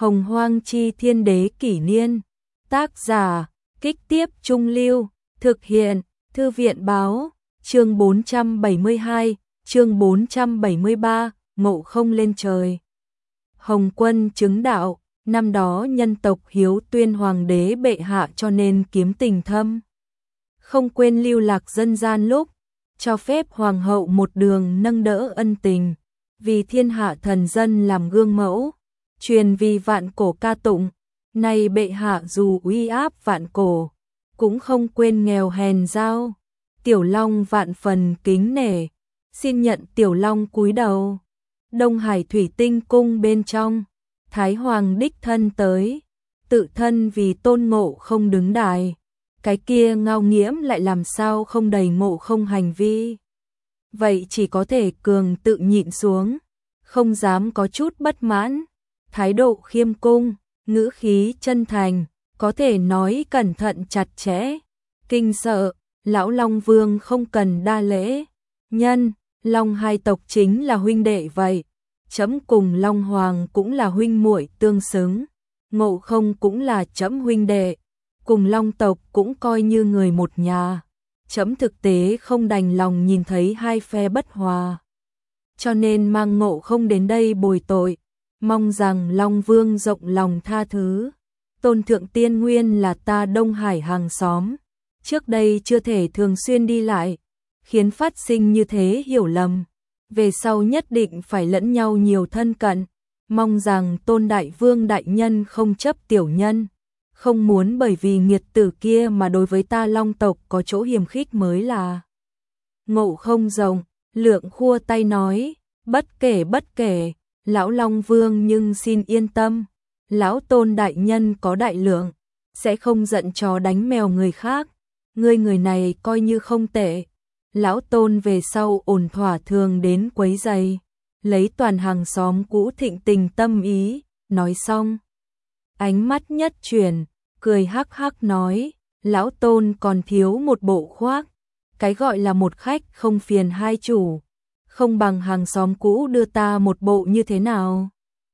Hồng Hoang Chi Thiên Đế Kỷ Niên. Tác giả, Kích Tiếp Trung Lưu. Thực hiện, Thư viện Báo. Chương 472, chương 473, Ngộ Không lên trời. Hồng Quân chứng đạo, năm đó nhân tộc hiếu tuyên hoàng đế bệ hạ cho nên kiếm tình thâm. Không quên lưu lạc dân gian lúc, cho phép hoàng hậu một đường nâng đỡ ân tình, vì thiên hạ thần dân làm gương mẫu, truyền vì vạn cổ ca tụng. Này bệ hạ dù uy áp vạn cổ, cũng không quên nghèo hèn giao. Tiểu Long vạn phần kính nể, xin nhận Tiểu Long cúi đầu. Đông Hải Thủy Tinh cung bên trong, Thái Hoàng đích thân tới, tự thân vì Tôn Ngộ Không đứng đài. Cái kia Ngao Nghiễm lại làm sao không đầy Ngộ Không hành vi. Vậy chỉ có thể cường tự nhịn xuống, không dám có chút bất mãn. Thái độ khiêm cung, ngữ khí chân thành, có thể nói cẩn thận chặt chẽ. Kinh sợ, lão Long Vương không cần đa lễ. Nhân, Long hai tộc chính là huynh đệ vậy. Trẫm cùng Long Hoàng cũng là huynh muội tương xứng. Ngộ Không cũng là trẫm huynh đệ, cùng Long tộc cũng coi như người một nhà. Trẫm thực tế không đành lòng nhìn thấy hai phe bất hòa, cho nên mang Ngộ Không đến đây bồi tội, mong rằng Long Vương rộng lòng tha thứ. Tôn Thượng Tiên nguyên là ta Đông Hải hàng xóm, trước đây chưa thể thường xuyên đi lại, khiến phát sinh như thế hiểu lầm. Về sau nhất định phải lẫn nhau nhiều thân cận, mong rằng Tôn Đại Vương đại nhân không chấp tiểu nhân, không muốn bởi vì nghiệt tử kia mà đối với ta Long tộc có chỗ hiềm khích mới là. Ngộ Không rộng lượng khua tay nói, bất kể, lão Long Vương nhưng xin yên tâm, lão Tôn đại nhân có đại lượng, sẽ không giận chó đánh mèo người khác. Ngươi người này coi như không tệ, lão Tôn về sau ổn thỏa thường đến quấy giày, lấy toàn hàng xóm cũ thịnh tình tâm ý. Nói xong, ánh mắt nhất chuyển, cười hắc hắc nói, lão Tôn còn thiếu một bộ khoác. Cái gọi là một khách không phiền hai chủ, không bằng hàng xóm cũ đưa ta một bộ như thế nào.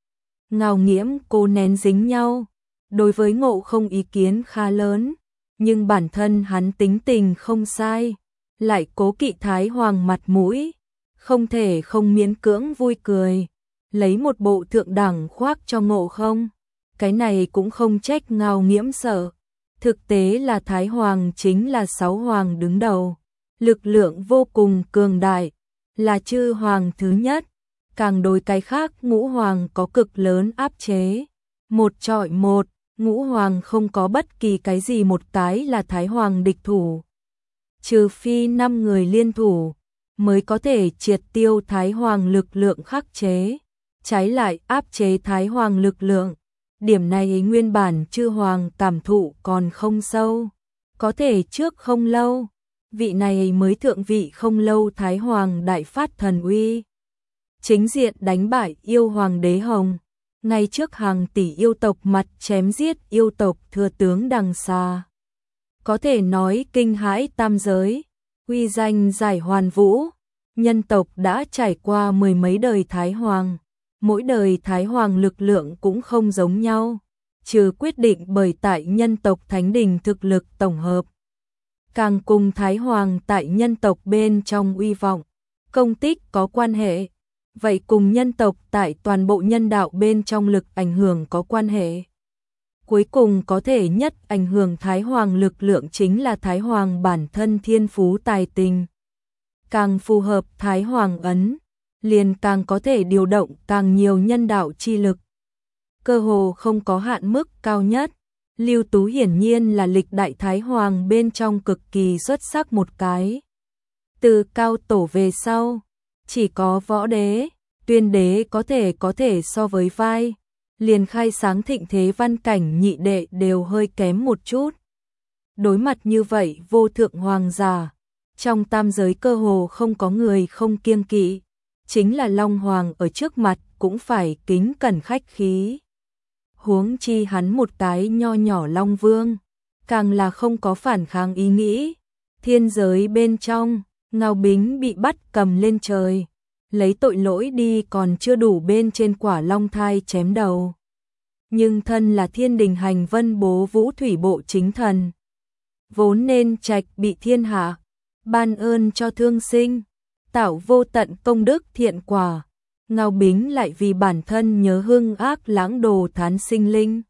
Ngao Nghiễm cố nén dính nhau, đối với Ngộ Không ý kiến khá lớn, nhưng bản thân hắn tính tình không sai, lại cố kỵ Thái Hoàng mặt mũi, không thể không miễn cưỡng vui cười, lấy một bộ thượng đẳng khoác cho Ngộ Không. Cái này cũng không trách Ngao Nghiễm sợ, thực tế là Thái Hoàng chính là sáu hoàng đứng đầu, lực lượng vô cùng cường đại, là chư hoàng thứ nhất, càng đối cái khác ngũ hoàng có cực lớn áp chế. Một chọi một, ngũ hoàng không có bất kỳ cái gì một cái là Thái Hoàng địch thủ. Trừ phi 5 người liên thủ, mới có thể triệt tiêu Thái Hoàng lực lượng khắc chế, trái lại áp chế Thái Hoàng lực lượng. Điểm này nguyên bản chư hoàng cảm thụ còn không sâu, có thể trước không lâu, vị này mới thượng vị không lâu Thái Hoàng đại phát thần uy, chính diện đánh bại yêu hoàng đế Hồng, ngay trước hàng tỷ yêu tộc mặt chém giết yêu tộc thừa tướng đằng xa. Có thể nói kinh hãi tam giới, uy danh giải hoàn vũ. Nhân tộc đã trải qua mười mấy đời Thái Hoàng, mỗi đời Thái Hoàng lực lượng cũng không giống nhau, trừ quyết định bởi tại nhân tộc thánh đình thực lực tổng hợp, càng cùng Thái Hoàng tại nhân tộc bên trong uy vọng, công tích có quan hệ, vậy cùng nhân tộc tại toàn bộ nhân đạo bên trong lực ảnh hưởng có quan hệ. Cuối cùng có thể nhất ảnh hưởng Thái Hoàng lực lượng chính là Thái Hoàng bản thân thiên phú tài tình. Càng phù hợp Thái Hoàng ấn, liền càng có thể điều động càng nhiều nhân đạo chi lực. Cơ hồ không có hạn mức cao nhất, Lưu Tú hiển nhiên là lịch đại Thái Hoàng bên trong cực kỳ xuất sắc một cái. Từ cao tổ về sau, chỉ có Võ Đế, Tuyên Đế có thể so với vai, liền khai sáng thịnh thế Văn Cảnh nhị đệ đều hơi kém một chút. Đối mặt như vậy vô thượng hoàng giả, trong tam giới cơ hồ không có người không kiêng kỵ, chính là Long Hoàng ở trước mặt cũng phải kính cẩn khách khí. Huống chi hắn một cái nho nhỏ Long Vương, càng là không có phản kháng ý nghĩ. Thiên giới bên trong, Ngao Bính bị bắt cầm lên trời, lấy tội lỗi đi còn chưa đủ bên trên quả long thai chém đầu. Nhưng thân là thiên đình hành vân bố vũ thủy bộ chính thần, vốn nên trạch bị thiên hạ, ban ơn cho thương sinh, tạo vô tận công đức thiện quả. Ngao Bính lại vì bản thân nhớ hưng ác lãng đồ thán sinh linh.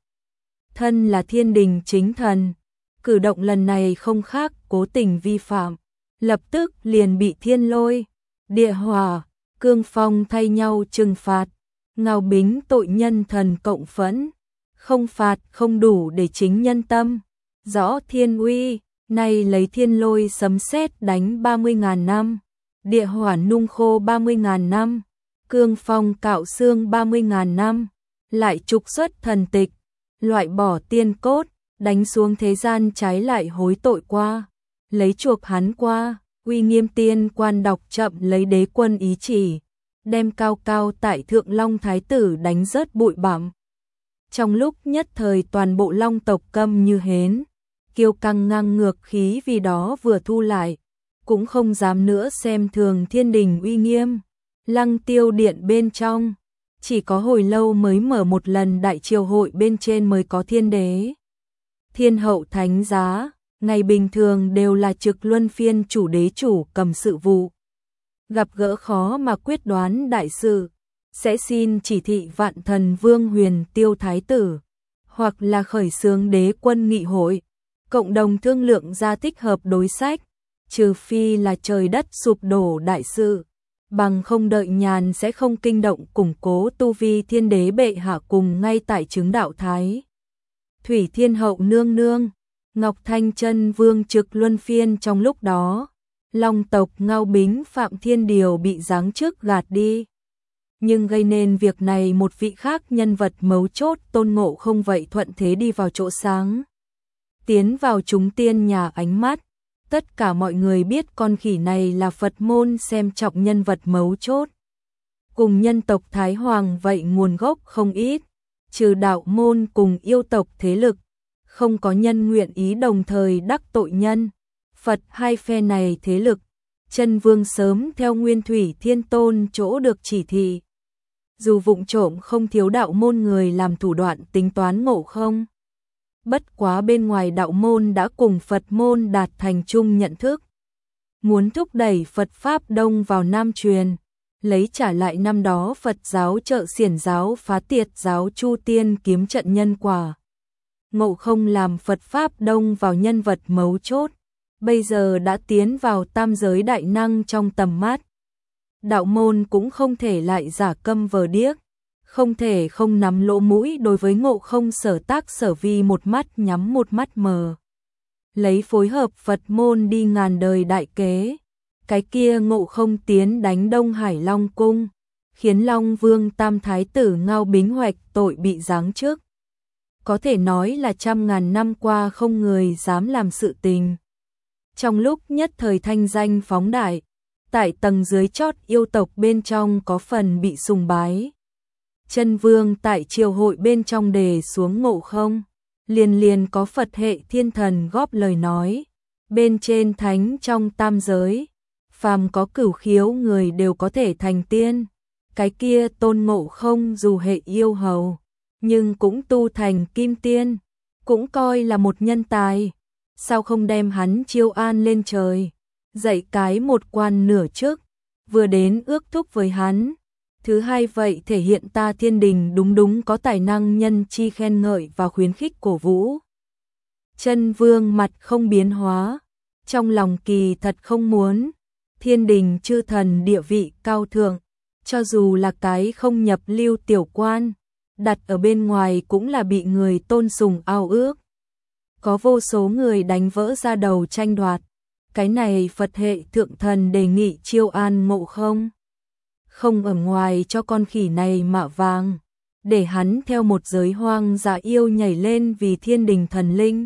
Thân là thiên đình chính thần, cử động lần này không khác cố tình vi phạm, lập tức liền bị thiên lôi, địa hỏa, cương phong thay nhau trừng phạt. Ngao Bính tội nhân thần cộng phẫn, không phạt không đủ để chính nhân tâm, rõ thiên uy, nay lấy thiên lôi sấm sét đánh 30.000 năm, địa hỏa nung khô 30.000 năm, cương phong cạo xương 30.000 năm, lại trục xuất thần tịch, loại bỏ tiên cốt, đánh xuống thế gian trái lại hối tội qua, lấy chuộc hắn qua. Uy Nghiêm Tiên Quan đọc chậm lấy đế quân ý chỉ, đem cao cao tại thượng Long Thái tử đánh rớt bụi bặm. Trong lúc nhất thời toàn bộ Long tộc câm như hến, kiêu căng ngang ngược khí vì đó vừa thu lại, cũng không dám nữa xem thường thiên đình uy nghiêm. Lăng Tiêu điện bên trong, chỉ có hồi lâu mới mở một lần đại triều hội, bên trên mới có thiên đế, thiên hậu thánh giá. Ngày bình thường đều là trực luân phiên chủ đế chủ cầm sự vụ. Gặp gỡ khó mà quyết đoán đại sự, sẽ xin chỉ thị Vạn Thần Vương Huyền Tiêu Thái tử, hoặc là khởi xướng đế quân nghị hội, cộng đồng thương lượng ra thích hợp đối sách, trừ phi là trời đất sụp đổ đại sự, bằng không đợi nhàn sẽ không kinh động củng cố tu vi thiên đế bệ hạ cùng ngay tại chứng đạo Thái Thủy Thiên hậu nương nương. Ngọc Thanh Chân Vương trực luân phiên trong lúc đó, Long tộc Ngao Bính Phạm Thiên Điều bị giáng chức gạt đi. Nhưng gây nên việc này một vị khác nhân vật mấu chốt Tôn Ngộ Không vậy thuận thế đi vào chỗ sáng. Tiến vào chúng tiên nhà ánh mắt, tất cả mọi người biết con khỉ này là Phật môn xem trọng nhân vật mấu chốt. Cùng nhân tộc Thái Hoàng vậy nguồn gốc không ít, trừ đạo môn cùng yêu tộc thế lực. Không có nhân nguyện ý đồng thời đắc tội nhân, Phật hai phe này thế lực, Chân Vương sớm theo Nguyên Thủy Thiên Tôn chỗ được chỉ thị. Dù vụng trộm không thiếu đạo môn người làm thủ đoạn tính toán Ngộ Không. Bất quá bên ngoài đạo môn đã cùng Phật môn đạt thành chung nhận thức. Muốn thúc đẩy Phật Pháp Đông vào Nam truyền, lấy trả lại năm đó Phật giáo Trợ Xiển giáo phá tiệt giáo Chu Tiên kiếm trận nhân quả. Ngộ Không làm Phật Pháp Đông vào nhân vật mấu chốt, bây giờ đã tiến vào tam giới đại năng trong tầm mắt. Đạo môn cũng không thể lại giả câm vờ điếc, không thể không nắm lỗ mũi đối với Ngộ Không sở tác sở vi một mắt nhắm một mắt mờ. Lấy phối hợp Phật môn đi ngàn đời đại kế, cái kia Ngộ Không tiến đánh Đông Hải Long Cung, khiến Long Vương Tam Thái tử Ngao Bính hoạch tội bị giáng chức. Có thể nói là 100.000 năm qua không người dám làm sự tình. Trong lúc nhất thời thanh danh phóng đại, tại tầng dưới chót yêu tộc bên trong có phần bị sùng bái. Chân Vương tại triều hội bên trong đề xuống Ngộ Không, liền có Phật hệ thiên thần góp lời nói, bên trên thánh trong tam giới, phàm có cửu khiếu người đều có thể thành tiên. Cái kia Tôn Ngộ Không dù hệ yêu hầu, nhưng cũng tu thành kim tiên, cũng coi là một nhân tài, sao không đem hắn chiêu an lên trời, dạy cái một quan nửa chức, vừa đến ước thúc với hắn. Thứ hai vậy thể hiện ta thiên đình đúng có tài năng, nhân chi khen ngợi và khuyến khích cổ vũ. Chân Vương mặt không biến hóa, trong lòng kỳ thật không muốn, thiên đình chư thần địa vị cao thượng, cho dù là cái không nhập lưu tiểu quan, đặt ở bên ngoài cũng là bị người tôn sùng ao ước. Có vô số người đánh vỡ ra đầu tranh đoạt, cái này Phật hệ thượng thần đề nghị chiêu an Ngộ Không. Không ở ngoài cho con khỉ này mạ vàng, để hắn theo một giới hoang dã yêu nhảy lên vì thiên đình thần linh.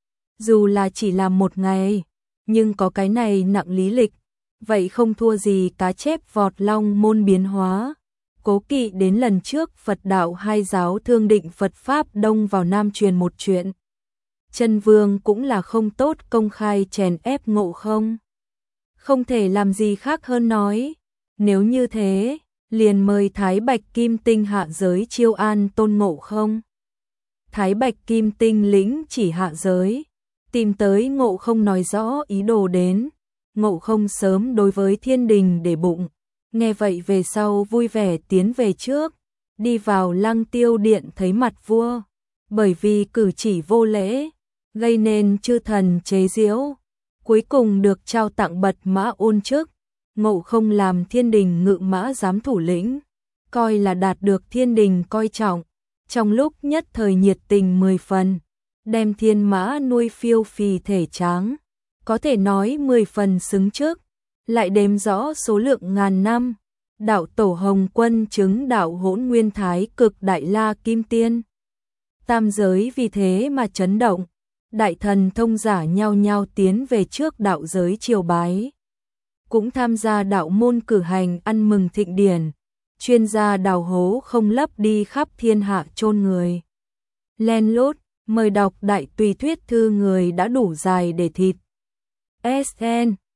Dù là chỉ làm một ngày, nhưng có cái này nặng lý lịch, vậy không thua gì cá chép vọt long môn biến hóa. Cố kỵ đến lần trước Phật đạo hai giáo thương định Phật Pháp Đông vào Nam truyền một chuyện. Chân Vương cũng là không tốt công khai chèn ép Ngộ Không. Không thể làm gì khác hơn nói, nếu như thế, liền mời Thái Bạch Kim Tinh hạ giới chiêu an Tôn Ngộ Không. Thái Bạch Kim Tinh lĩnh chỉ hạ giới, tìm tới Ngộ Không nói rõ ý đồ đến. Ngộ Không sớm đối với thiên đình để bụng, nghe vậy về sau vui vẻ tiến về trước, đi vào Lăng Tiêu điện thấy mặt vua, bởi vì cử chỉ vô lễ, gây nên chư thần chế giễu, cuối cùng được trao tặng bật mã ôn chức. Ngộ Không làm thiên đình ngự mã giám thủ lĩnh, coi là đạt được thiên đình coi trọng, trong lúc nhất thời nhiệt tình 10 phần, đem thiên mã nuôi phiêu phì thể tráng, có thể nói 10 phần xứng trước, lại đếm rõ số lượng ngàn năm. Đạo tổ Hồng Quân chứng đạo Hỗn Nguyên Thái Cực Đại La Kim Tiên. Tam giới vì thế mà chấn động, đại thần thông giả nhao nhao tiến về trước đạo giới triều bái, cũng tham gia đạo môn cử hành ăn mừng thịnh điển, chuyên gia đào hố không lấp đi khắp thiên hạ chôn người. Len lút, mời đọc đại tùy thuyết thư người đã đủ dài để thịt. SN